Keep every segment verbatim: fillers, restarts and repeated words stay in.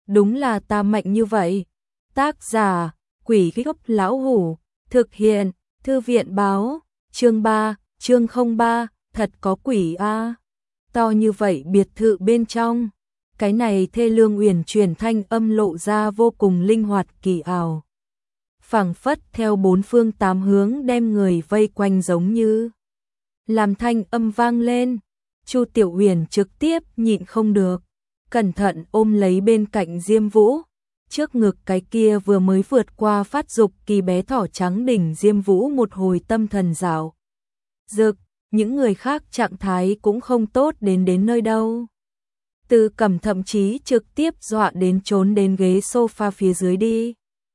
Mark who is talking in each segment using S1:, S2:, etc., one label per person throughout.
S1: đúng là ta mạnh như vậy. Tác giả, Quỷ Gốc Lão Hủ, thực hiện, Thư viện báo, chương ba, chương không ba, thật có quỷ a. To như vậy biệt thự bên trong, cái này thê lương uyển chuyển thanh âm lộ ra vô cùng linh hoạt kỳ ảo. Phảng phất theo bốn phương tám hướng đem người vây quanh giống như. Làm thanh âm vang lên, Chu Tiểu Uyển trực tiếp nhịn không được, cẩn thận ôm lấy bên cạnh Diêm Vũ. Trước ngực cái kia vừa mới vượt qua phát dục kỳ bé thỏ trắng đỉnh Diêm Vũ một hồi tâm thần dạo dực, những người khác trạng thái cũng không tốt đến đến nơi đâu. Từ Cẩm thậm chí trực tiếp dọa đến trốn đến ghế sofa phía dưới đi.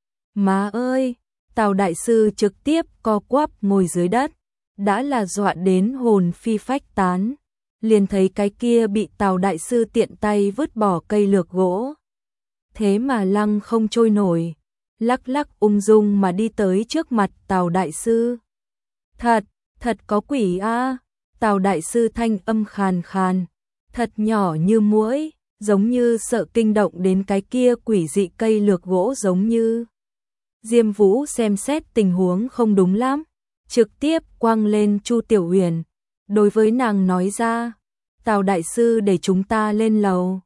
S1: Má ơi, Tào đại sư trực tiếp co quắp ngồi dưới đất, đã là dọa đến hồn phi phách tán. Liền thấy cái kia bị Tào đại sư tiện tay vứt bỏ cây lược gỗ. Thế mà lăng không trôi nổi, lắc lắc ung dung mà đi tới trước mặt Tào đại sư. Thật, thật có quỷ a. Tào đại sư thanh âm khàn khàn, thật nhỏ như muỗi, giống như sợ kinh động đến cái kia quỷ dị cây lược gỗ giống như. Diêm Vũ xem xét tình huống không đúng lắm, trực tiếp quăng lên Chu Tiểu Uyển, đối với nàng nói ra, Tào đại sư để chúng ta lên lầu.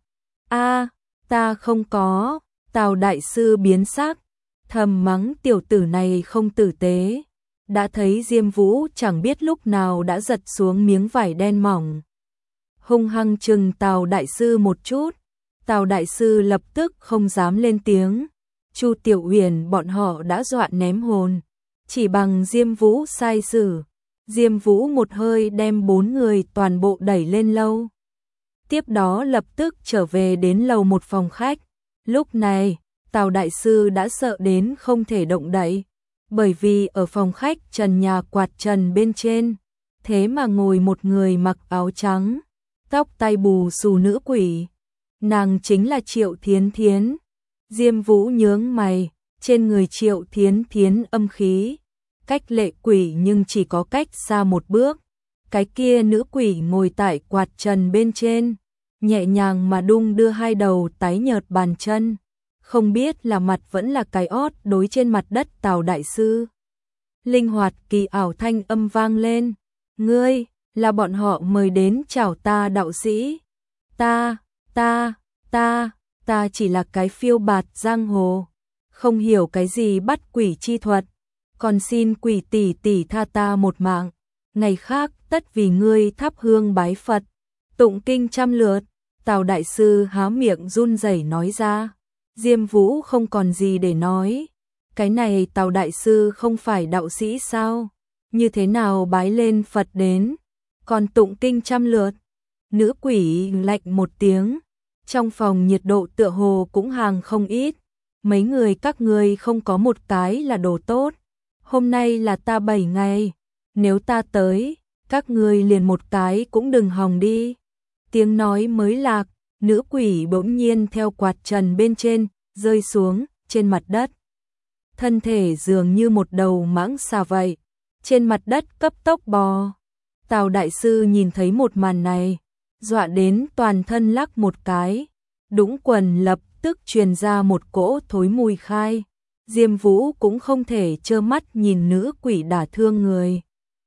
S1: A, ta không có. Tào đại sư biến sắc, thầm mắng tiểu tử này không tử tế. Đã thấy Diêm Vũ chẳng biết lúc nào đã giật xuống miếng vải đen mỏng, hung hăng chừng Tào đại sư một chút. Tào đại sư lập tức không dám lên tiếng. Chu Tiểu Uyển bọn họ đã dọa ném hồn, chỉ bằng Diêm Vũ sai sử. Diêm Vũ một hơi đem bốn người toàn bộ đẩy lên lâu. Tiếp đó lập tức trở về đến lầu một phòng khách. Lúc này, Tào đại sư đã sợ đến không thể động đậy, bởi vì ở phòng khách trần nhà quạt trần bên trên, thế mà ngồi một người mặc áo trắng, tóc tai bù xù nữ quỷ. Nàng chính là Triệu Thiến Thiến. Diêm Vũ nhướng mày, trên người Triệu Thiến Thiến âm khí, cách lệ quỷ nhưng chỉ có cách xa một bước. Cái kia nữ quỷ ngồi tại quạt trần bên trên, nhẹ nhàng mà đung đưa hai đầu tái nhợt bàn chân, không biết là mặt vẫn là cái ót đối trên mặt đất Tào đại sư. Linh hoạt kỳ ảo thanh âm vang lên, ngươi, là bọn họ mời đến chào ta đạo sĩ. Ta, ta, ta, ta chỉ là cái phiêu bạt giang hồ, không hiểu cái gì bắt quỷ chi thuật, còn xin quỷ tỷ tỷ tha ta một mạng, ngày khác tất vì ngươi thắp hương bái Phật, tụng kinh trăm lượt. Tào đại sư há miệng run rẩy nói ra. Diêm Vũ không còn gì để nói. Cái này Tào đại sư không phải đạo sĩ sao? Như thế nào bái lên Phật đến, còn tụng kinh trăm lượt? Nữ quỷ lạnh một tiếng. Trong phòng nhiệt độ tựa hồ cũng hàng không ít. Mấy người các ngươi không có một cái là đồ tốt. Hôm nay là ta bảy ngày, nếu ta tới, các ngươi liền một cái cũng đừng hòng đi. Tiếng nói mới lạc, nữ quỷ bỗng nhiên theo quạt trần bên trên, rơi xuống, trên mặt đất. Thân thể dường như một đầu mãng xà vậy, trên mặt đất cấp tốc bò. Tào đại sư nhìn thấy một màn này, dọa đến toàn thân lắc một cái, đũng quần lập tức truyền ra một cỗ thối mùi khai. Diêm Vũ cũng không thể trơ mắt nhìn nữ quỷ đả thương người.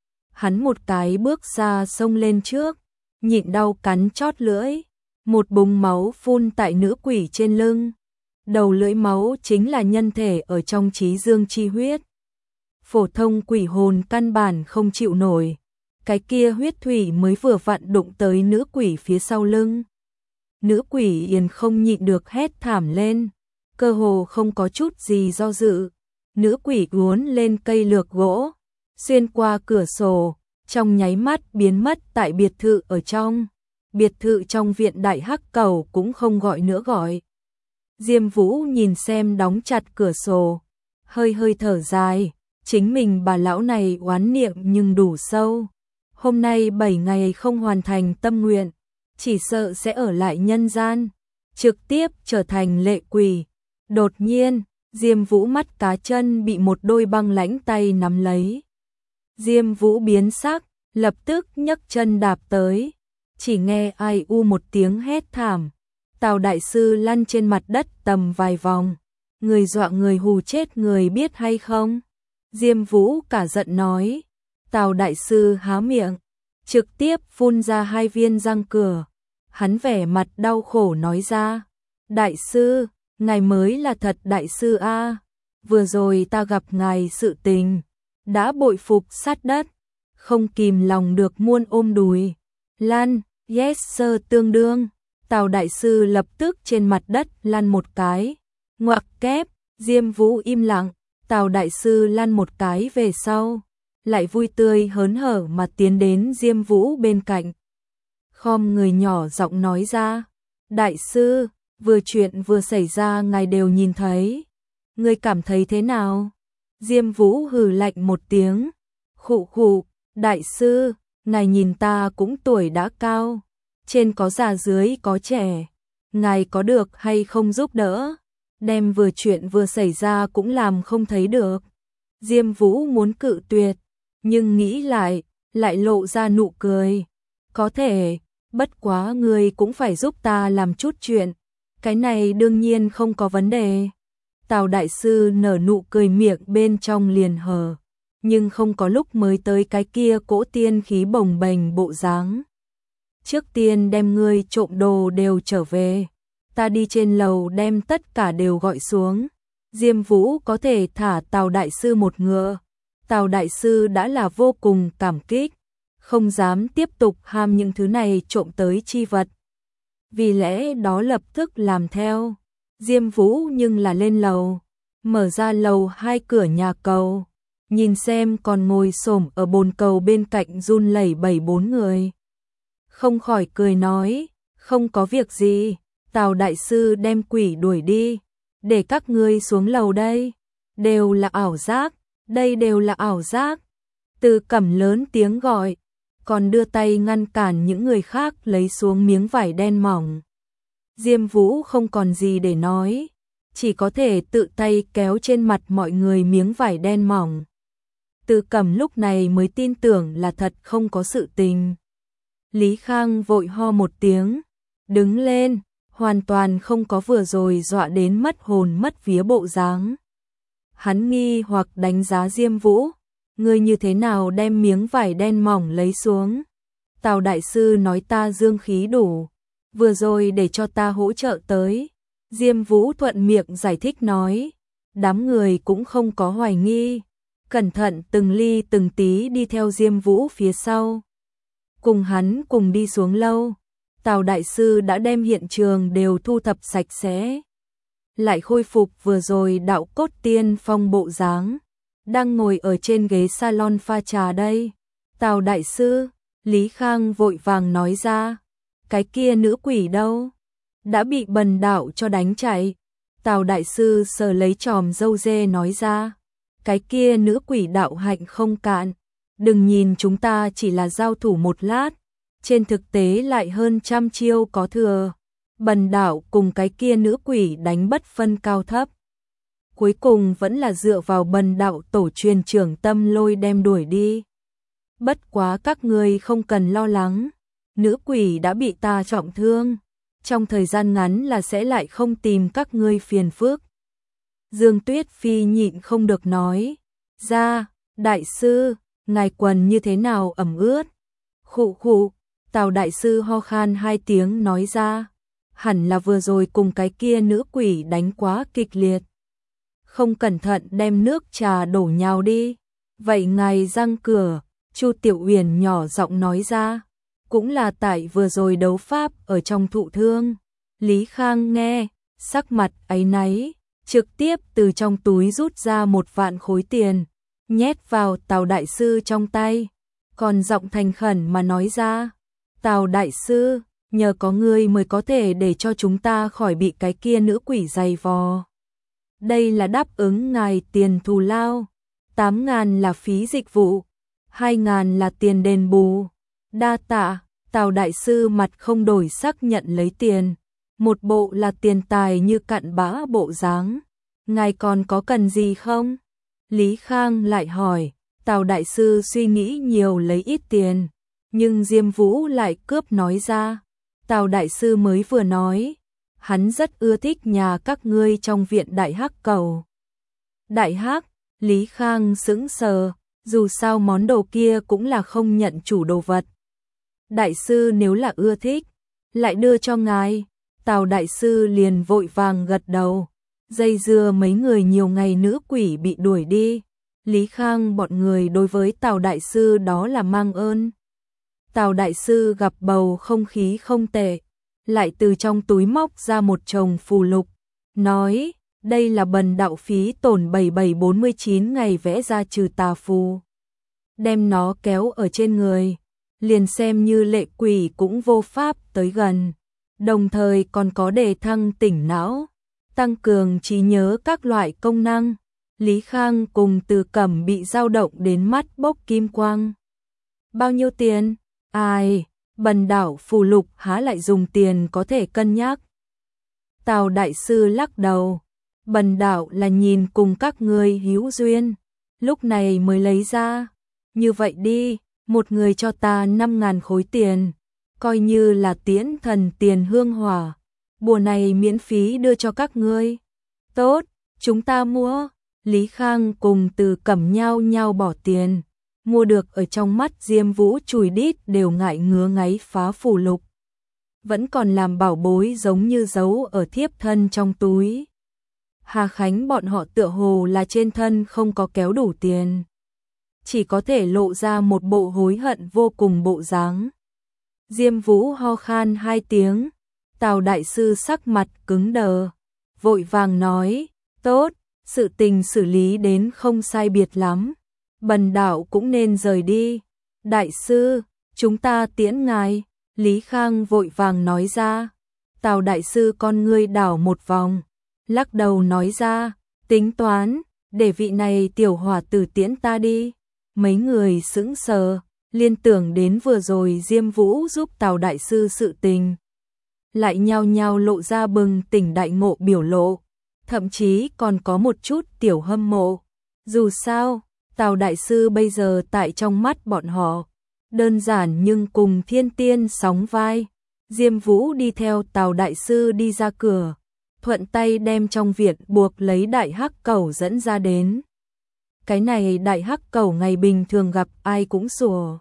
S1: Hắn một cái bước ra xông lên trước, nhịn đau cắn chót lưỡi, một búng máu phun tại nữ quỷ trên lưng. Đầu lưỡi máu chính là nhân thể ở trong trí dương chi huyết. Phổ thông quỷ hồn căn bản không chịu nổi, cái kia huyết thủy mới vừa vặn đụng tới nữ quỷ phía sau lưng. Nữ quỷ yên không nhịn được hét thảm lên, cơ hồ không có chút gì do dự. Nữ quỷ uốn lên cây lược gỗ, xuyên qua cửa sổ, trong nháy mắt biến mất tại biệt thự ở trong. Biệt thự trong viện Đại Hắc Cầu cũng không gọi nữa gọi. Diêm Vũ nhìn xem đóng chặt cửa sổ, hơi hơi thở dài, chính mình bà lão này oán niệm nhưng đủ sâu. Hôm nay bảy ngày không hoàn thành tâm nguyện, chỉ sợ sẽ ở lại nhân gian, trực tiếp trở thành lệ quỷ. Đột nhiên, Diêm Vũ mắt cá chân bị một đôi băng lãnh tay nắm lấy. Diêm Vũ biến sắc, lập tức nhấc chân đạp tới, chỉ nghe ai u một tiếng hét thảm, Tào đại sư lăn trên mặt đất tầm vài vòng. Người dọa người hù chết người biết hay không? Diêm Vũ cả giận nói. Tào đại sư há miệng, trực tiếp phun ra hai viên răng cửa. Hắn vẻ mặt đau khổ nói ra. Đại sư, ngài mới là thật đại sư a. Vừa rồi ta gặp ngài sự tình, đã bội phục sát đất, không kìm lòng được muôn ôm đùi. Lăn, yes sir tương đương. Tào đại sư lập tức trên mặt đất lăn một cái. Ngoặc kép, Diêm Vũ im lặng. Tào đại sư lăn một cái về sau, lại vui tươi hớn hở mà tiến đến Diêm Vũ bên cạnh. Khom người nhỏ giọng nói ra. Đại sư, vừa chuyện vừa xảy ra ngài đều nhìn thấy. Ngươi cảm thấy thế nào? Diêm Vũ hừ lạnh một tiếng. Khụ khụ, đại sư, ngài nhìn ta cũng tuổi đã cao. Trên có già dưới có trẻ. Ngài có được hay không giúp đỡ? Đem vừa chuyện vừa xảy ra cũng làm không thấy được. Diêm Vũ muốn cự tuyệt, nhưng nghĩ lại, lại lộ ra nụ cười. Có thể, bất quá ngươi cũng phải giúp ta làm chút chuyện. Cái này đương nhiên không có vấn đề. Tào đại sư nở nụ cười miệng bên trong liền hờ, nhưng không có lúc mới tới cái kia cỗ tiên khí bồng bềnh bộ dáng. Trước tiên đem ngươi trộm đồ đều trở về, ta đi trên lầu đem tất cả đều gọi xuống. Diêm Vũ có thể thả Tào đại sư một ngựa. Tào đại sư đã là vô cùng cảm kích, không dám tiếp tục ham những thứ này trộm tới chi vật. Vì lẽ đó lập tức làm theo. Diêm Vũ nhưng là lên lầu, mở ra lầu hai cửa nhà cầu, nhìn xem còn ngồi xổm ở bồn cầu bên cạnh run lẩy bẩy bốn người. Không khỏi cười nói, không có việc gì, Tào đại sư đem quỷ đuổi đi, để các ngươi xuống lầu đây, đều là ảo giác, đây đều là ảo giác. Từ Cẩm lớn tiếng gọi, còn đưa tay ngăn cản những người khác lấy xuống miếng vải đen mỏng. Diêm Vũ không còn gì để nói, chỉ có thể tự tay kéo trên mặt mọi người miếng vải đen mỏng. Từ Cẩm lúc này mới tin tưởng là thật không có sự tình. Lý Khang vội ho một tiếng, đứng lên, hoàn toàn không có vừa rồi dọa đến mất hồn mất vía bộ dáng. Hắn nghi hoặc đánh giá Diêm Vũ, ngươi như thế nào đem miếng vải đen mỏng lấy xuống? Tào đại sư nói ta dương khí đủ, vừa rồi để cho ta hỗ trợ tới. Diêm Vũ thuận miệng giải thích nói, đám người cũng không có hoài nghi, cẩn thận từng ly từng tí đi theo Diêm Vũ phía sau. Cùng hắn cùng đi xuống lâu, Tào đại sư đã đem hiện trường đều thu thập sạch sẽ, lại khôi phục vừa rồi đạo cốt tiên phong bộ dáng, đang ngồi ở trên ghế salon pha trà đây. Tào đại sư, Lý Khang vội vàng nói ra, cái kia nữ quỷ đâu? Đã bị bần đạo cho đánh chạy. Tào đại sư sờ lấy chòm râu dê nói ra, cái kia nữ quỷ đạo hạnh không cạn, đừng nhìn chúng ta chỉ là giao thủ một lát, trên thực tế lại hơn trăm chiêu có thừa. Bần đạo cùng cái kia nữ quỷ đánh bất phân cao thấp, cuối cùng vẫn là dựa vào bần đạo tổ truyền trưởng Tâm Lôi đem đuổi đi. Bất quá các ngươi không cần lo lắng, nữ quỷ đã bị ta trọng thương, trong thời gian ngắn là sẽ lại không tìm các ngươi phiền phức. Dương Tuyết Phi nhịn không được nói ra, đại sư, ngài quần như thế nào ẩm ướt? Khụ khụ, Tào đại sư ho khan hai tiếng nói ra, hẳn là vừa rồi cùng cái kia nữ quỷ đánh quá kịch liệt, không cẩn thận đem nước trà đổ nhào đi. Vậy ngài răng cửa, Chu Tiểu Uyển nhỏ giọng nói ra, cũng là tại vừa rồi đấu pháp ở trong thụ thương. Lý Khang nghe, sắc mặt áy náy, trực tiếp từ trong túi rút ra một vạn khối tiền, nhét vào Tào đại sư trong tay, còn giọng thành khẩn mà nói ra, Tào đại sư, nhờ có ngươi mới có thể để cho chúng ta khỏi bị cái kia nữ quỷ giày vò. Đây là đáp ứng ngài tiền thù lao, tám ngàn là phí dịch vụ, hai ngàn là tiền đền bù. Đa tạ. Tào đại sư mặt không đổi sắc nhận lấy tiền, một bộ là tiền tài như cặn bã bộ dáng. Ngài còn có cần gì không? Lý Khang lại hỏi. Tào đại sư suy nghĩ nhiều lấy ít tiền, nhưng Diêm Vũ lại cướp nói ra. Tào đại sư mới vừa nói, hắn rất ưa thích nhà các ngươi trong viện Đại Hắc Cầu. Đại Hắc, Lý Khang sững sờ, dù sao món đồ kia cũng là không nhận chủ đồ vật. Đại sư nếu là ưa thích, lại đưa cho ngài. Tào đại sư liền vội vàng gật đầu. Dây dưa mấy người nhiều ngày nữ quỷ bị đuổi đi. Lý Khang bọn người đối với Tào đại sư đó là mang ơn. Tào đại sư gặp bầu không khí không tệ, lại từ trong túi móc ra một chồng phù lục, nói, đây là bần đạo phí tổn bảy bảy bốn mươi chín ngày vẽ ra trừ tà phù. Đem nó kéo ở trên người, liền xem như lệ quỷ cũng vô pháp tới gần, đồng thời còn có đề thăng tỉnh não, tăng cường trí nhớ các loại công năng. Lý Khang cùng Từ Cẩm bị dao động đến mắt bốc kim quang. Bao nhiêu tiền? Ai, bần đạo phù lục há lại dùng tiền có thể cân nhắc. Tào đại sư lắc đầu, bần đạo là nhìn cùng các ngươi hữu duyên, lúc này mới lấy ra. Như vậy đi, một người cho ta năm ngàn khối tiền, coi như là tiễn thần tiền hương hỏa, bùa này miễn phí đưa cho các ngươi. Tốt, chúng ta mua. Lý Khang cùng Từ Cẩm nhau nhau bỏ tiền, mua được ở trong mắt Diêm Vũ chùi đít đều ngại ngứa ngáy phá phù lục. Vẫn còn làm bảo bối giống như giấu ở thiếp thân trong túi. Hà Khánh bọn họ tựa hồ là trên thân không có kéo đủ tiền, chỉ có thể lộ ra một bộ hối hận vô cùng bộ dáng. Diêm Vũ ho khan hai tiếng, Tào đại sư sắc mặt cứng đờ, vội vàng nói, tốt, sự tình xử lý đến không sai biệt lắm, bần đạo cũng nên rời đi. Đại sư, chúng ta tiễn ngài. Lý Khang vội vàng nói ra. Tào đại sư con ngươi đảo một vòng, lắc đầu nói ra, tính toán, để vị này tiểu hỏa tử tiễn ta đi. Mấy người sững sờ, liên tưởng đến vừa rồi Diêm Vũ giúp Tào đại sư sự tình, lại nhao nhao lộ ra bừng tỉnh đại ngộ biểu lộ, thậm chí còn có một chút tiểu hâm mộ. Dù sao, Tào đại sư bây giờ tại trong mắt bọn họ, đơn giản nhưng cùng thiên tiên sóng vai. Diêm Vũ đi theo Tào đại sư đi ra cửa, thuận tay đem trong viện buộc lấy Đại Hắc Cẩu dẫn ra đến. Cái này Đại Hắc Cẩu ngày bình thường gặp ai cũng sủa,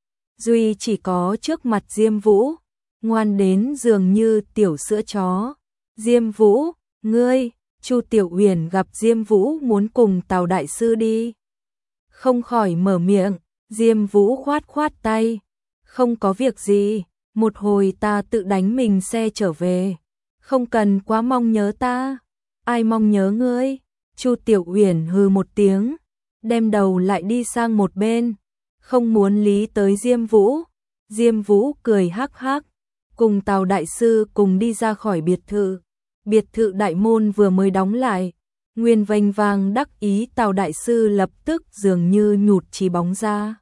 S1: duy chỉ có trước mặt Diêm Vũ, ngoan đến dường như tiểu sữa chó. Diêm Vũ, ngươi, Chu Tiểu Uyển gặp Diêm Vũ muốn cùng Tào đại sư đi, không khỏi mở miệng. Diêm Vũ khoát khoát tay, không có việc gì, một hồi ta tự đánh mình xe trở về, không cần quá mong nhớ ta. Ai mong nhớ ngươi? Chu Tiểu Uyển hừ một tiếng, đem đầu lại đi sang một bên, không muốn lý tới Diêm Vũ. Diêm Vũ cười hắc hắc, cùng Tào đại sư cùng đi ra khỏi biệt thự. Biệt thự đại môn vừa mới đóng lại, nguyên vênh vang đắc ý Tào đại sư lập tức dường như nhụt chí bóng ra,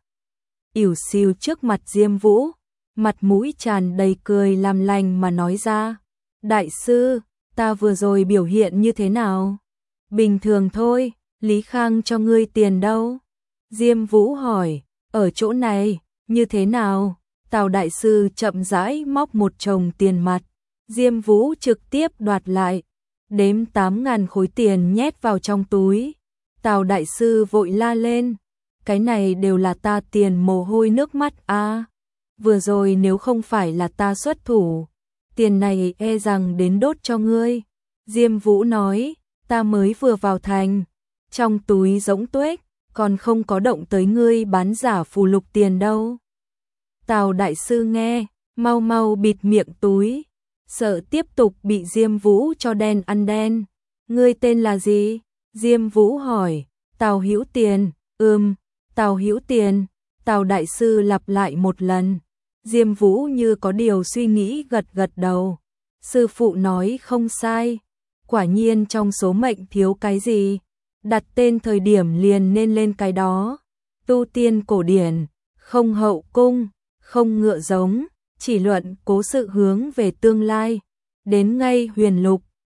S1: ỉu xìu trước mặt Diêm Vũ, mặt mũi tràn đầy cười làm lành mà nói ra, đại sư, ta vừa rồi biểu hiện như thế nào? Bình thường thôi. Lý Khang cho ngươi tiền đâu? Diêm Vũ hỏi. Ở chỗ này. Như thế nào? Tào đại sư chậm rãi móc một chồng tiền mặt, Diêm Vũ trực tiếp đoạt lại, đếm tám ngàn khối tiền nhét vào trong túi. Tào đại sư vội la lên, cái này đều là ta tiền mồ hôi nước mắt a. À, vừa rồi nếu không phải là ta xuất thủ, tiền này e rằng đến đốt cho ngươi. Diêm Vũ nói, ta mới vừa vào thành, trong túi rỗng tuếch, còn không có động tới ngươi bán giả phù lục tiền đâu. Tào đại sư nghe, mau mau bịt miệng túi, sợ tiếp tục bị Diêm Vũ cho đen ăn đen. Ngươi tên là gì? Diêm Vũ hỏi. Tào Hữu Tiền. Ừm, Tào Hữu Tiền. Tào đại sư lặp lại một lần. Diêm Vũ như có điều suy nghĩ gật gật đầu. Sư phụ nói không sai, quả nhiên trong số mệnh thiếu cái gì, đặt tên thời điểm liền nên lên cái đó. Tu tiên cổ điển, không hậu cung, không ngựa giống, chỉ luận cố sự hướng về tương lai, đến ngay huyền lục,